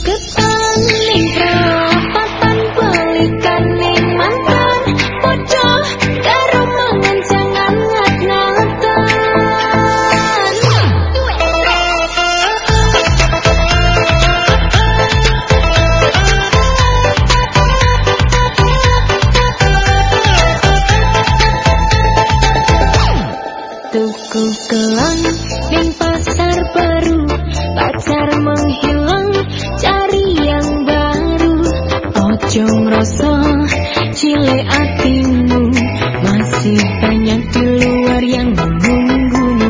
Tuku gelang di pasar baru, pacar menghilang, cari yang baru. Ojo ngrasa cilik atimu, masih banyak di luar yang menunggumu.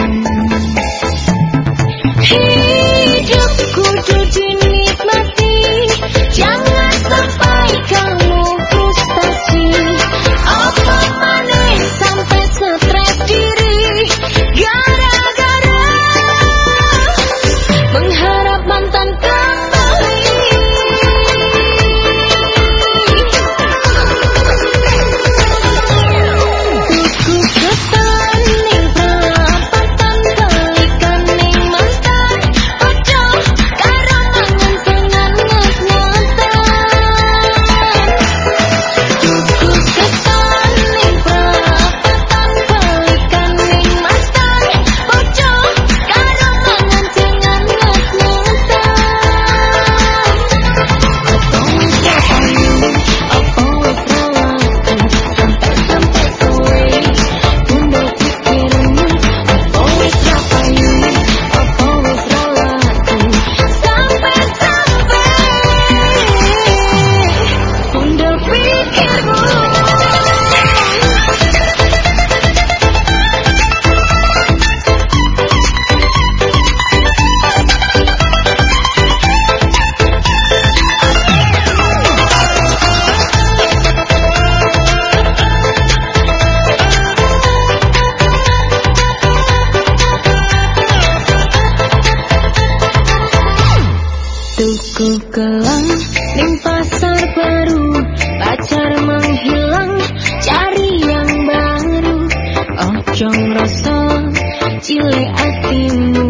Hidup kudu dinikmati, jangan sampai kamu frustasi. Apa maneh sampai stres diri gara-gara mengharap mantan kembali. Tuku ketan ning perapatan, balikan ning mantan, ojo karo mangan sing anget-angetan. Tuku ketan ning perapatan, balikan ning mantan, ojo karo mangan sing anget-angetan. Apa wis rawaku, sampai kowe bunuh pikirmu. Apa wis rapayu, apa wis rawaku, sampai bunuh pikirmu. Tuku gelang ning pasar baru, pacar menghilang, cari yang baru. Ojo ngrasa cilik atimu,